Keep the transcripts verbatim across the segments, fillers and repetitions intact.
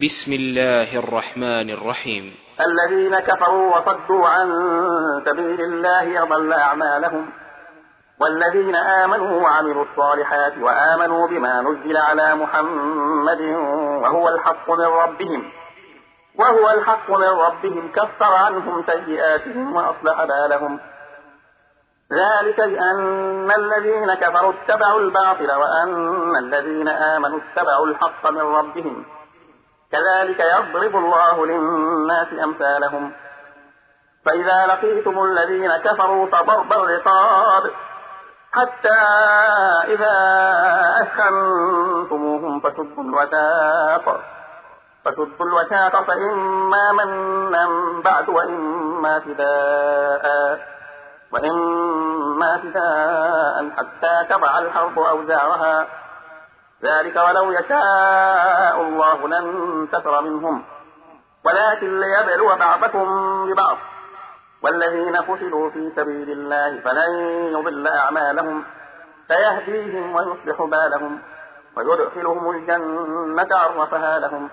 بسم الله الرحمن الرحيم. الذين كفروا وصدوا عن سبيل الله أضل أعمالهم، والذين آمنوا وعملوا الصالحات وآمنوا بما نزل على محمد وهو الحق من ربهم وهو الحق من ربهم كفر عنهم سيئاتهم وأصلح بالهم. ذلك بأن الذين كفروا اتبعوا الباطل وأن الذين آمنوا اتبعوا الحق من ربهم، كذلك يضرب الله للناس أمثالهم. فإذا لقيتم الذين كفروا فضرب الرقاب حتى إذا أثخنتموهم فسدوا الوثاق فسدوا الوثاق فإما منا بعد وإما فداء وإما فداء حتى تضع الحرب أوزارها، ذلك ولو يشاء الله لانتصر منهم ولكن ليبلو بعضكم ببعض. والذين قتلوا في سبيل الله فلن يضل أعمالهم سيهديهم ويصلح بالهم ويدخلهم الجنة عرفها لهم.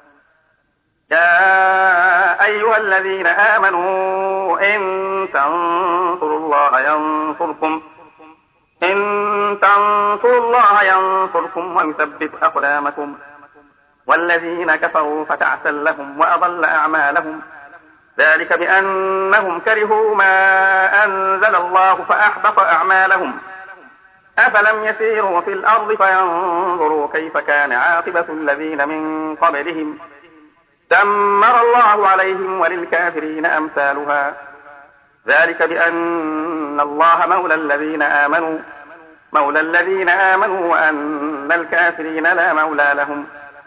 يا أيها الذين آمنوا إن تنصروا الله ينصركم إن تنصروا الله ينصركم ويثبت أقدامكم. والذين كفروا فتعسا لهم وأضل أعمالهم، ذلك بأنهم كرهوا ما أنزل الله فأحبط أعمالهم. أفلم يسيروا في الأرض فينظروا كيف كان عاقبة الذين من قبلهم، دمر الله عليهم وللكافرين أمثالها. ذلك بأن الله مولى الذين آمنوا مولى الذين آمنوا وأن الكافرين لا مولى لهم.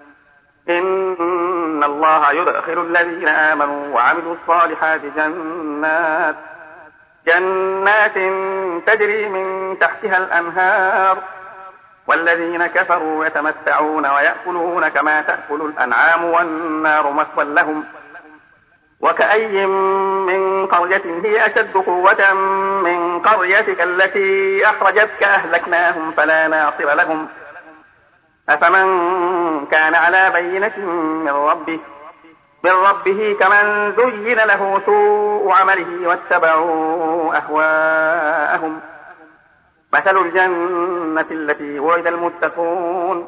إن الله يدخل الذين آمنوا وعملوا الصالحات جنات جنات تجري من تحتها الأنهار، والذين كفروا يتمتعون ويأكلون كما تأكل الأنعام والنار مثوى لهم. وكأي من قرية هي أشد قوة من قريتك التي أخرجتك أهلكناهم فلا ناصر لهم. أفمن كان على بينة من ربه من ربه كمن زين له سوء عمله واتبعوا أهواءهم. مثل الجنة التي وعد المتقون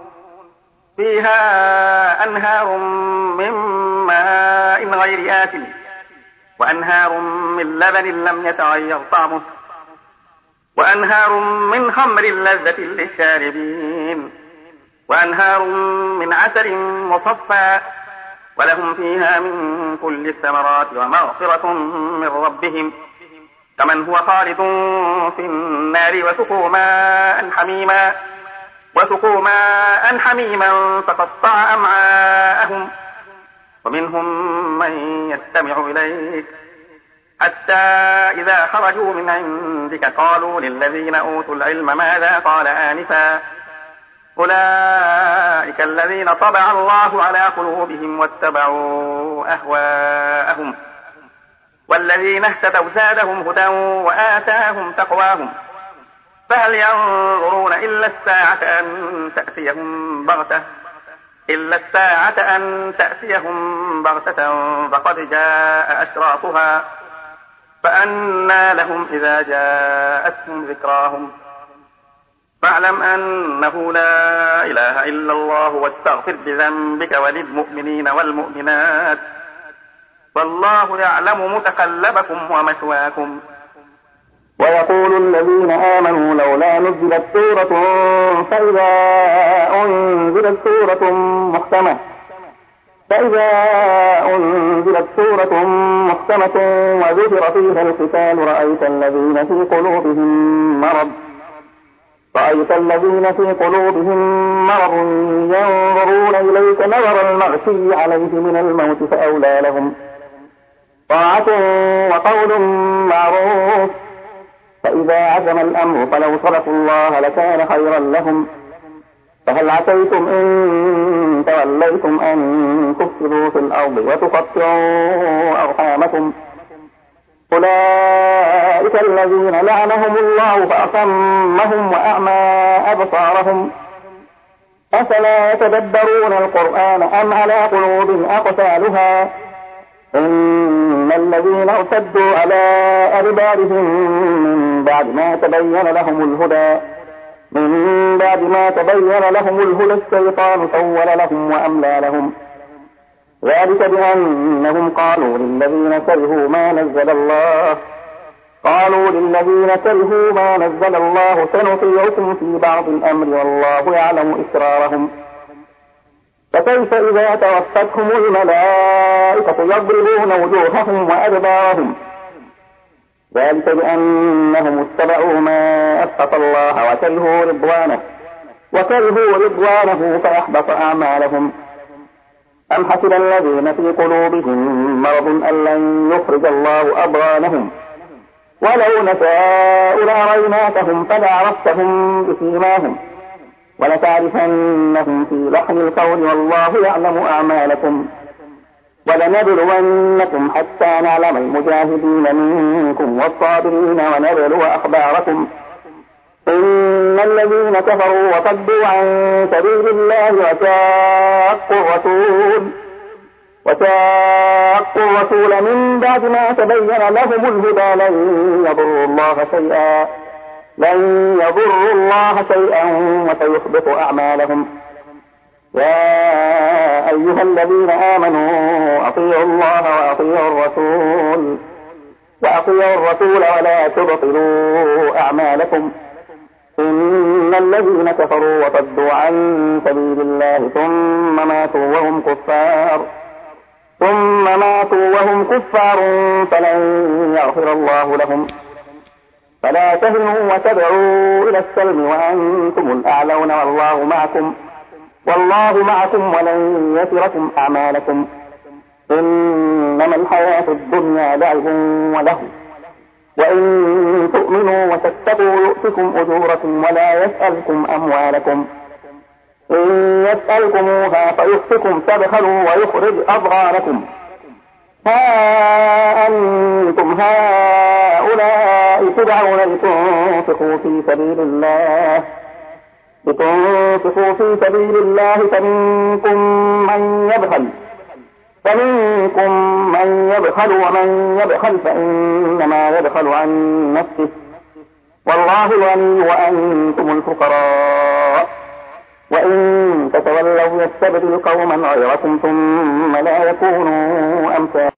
فيها أنهار من ماء غير آسن وأنهار من لبن لم يتغير طعمه وأنهار من خمر لذة للشاربين وأنهار من عسل مصفى ولهم فيها من كل الثمرات ومغفرة من ربهم كمن هو خالد في النار وسقوا ماء حميما وسقوا ماء حميما فقطع أمعاءهم. ومنهم من يستمع إليك حتى إذا خرجوا من عندك قالوا للذين أوتوا العلم ماذا قال آنفا أولئك الذين طبع الله على قلوبهم واتبعوا أهواءهم. والذين اهتدوا زادهم هدى وآتاهم تقواهم. فهل ينظرون إلا الساعة أن تأتيهم بغتة إلا الساعة أن تأتيهم بغتة فقد جاء أشراطها فأنى لهم إذا جاءتهم ذكراهم. فاعلم أنه لا إله إلا الله واستغفر بذنبك وللمؤمنين والمؤمنات والله يعلم متقلبكم ومثواكم. ويقول الذين آمنوا لولا نزلت سورة فإذا أنزلت سورة محكمة فإذا أنزلت سورة محكمة وذكر فيها القتال رأيت الذين في قلوبهم مرض رأيت الذين في قلوبهم مرض ينظرون إليك نظر المغشي عليه من الموت فأولى لهم طاعة وقول معروف. فإذا عزم الأمر فلو صدقوا الله لكان خيرا لهم. فهل عسيتم إن توليتم أن تفسدوا في الأرض وتقطعوا أرحامكم أولئك الذين لعنهم الله فأصمهم وأعمى أبصارهم أفلا يتدبرون القرآن أم على قلوب أقفالها إن الذين ارتدوا على أدبارهم من بعد ما تبين لهم الهدى من بعد ما تبين لهم الهدى الشيطان سول لهم وأملى لهم ذلك بأنهم قالوا للذين كرهوا ما نزل الله قالوا للذين كرهوا ما نزل الله سنطيعكم في بعض الأمر والله يعلم إسرارهم فكيف إذا توفتهم الملائكة يضربون وجوههم وأدبارهم ذلك بأنهم اتبعوا ما أسخط الله وكرهوا رضوانه وكرهوا رضوانه فأحبط أعمالهم أم حسب الذين في قلوبهم مرض أن لن يخرج الله أضغانهم ولو نشاء لأريناكهم فلعرفتهم بسيماهم ولتعرفنهم في لحن القول والله يعلم أعمالكم ولنبلونكم حتى نعلم المجاهدين منكم والصابرين ونبلو أخباركم إن الذين كفروا وصدوا عن سبيل الله وشاقوا الرسول وشاقوا الرسول من بعد ما تبين لهم الهدى لن يضروا الله شيئا لن يضروا الله شيئا وسيحبط أعمالهم يا أيها الذين آمنوا أطيعوا الله وأطيعوا الرسول وأطيعوا الرسول ولا تبطلوا أعمالكم إن الذين كفروا وصدوا عن سبيل الله ثم ماتوا وهم كفار ثم ماتوا وهم كفار فلن يغفر الله لهم فلا تهنوا وتدعوا إلى السلم وأنتم الأعلون والله معكم والله معكم ولن يتركم أعمالكم إنما الحياة الدنيا لعب وله وإن تؤمنوا وتتقوا يؤتكم أجوركم ولا يسألكم أموالكم إن يسألكموها فيؤتكم تبخلوا ويخرج أضغانكم ها أنتم هؤلاء تدعون لتنفقوا في سبيل الله لتنفقوا في سبيل الله فمنكم من يبخل فمنكم من يبخل ومن يبخل فإنما يبخل عن نفسه والله الغني وأنتم الفقراء وإن تتولوا يستبدل قوما غيركم ثم لا يكونوا أمثالكم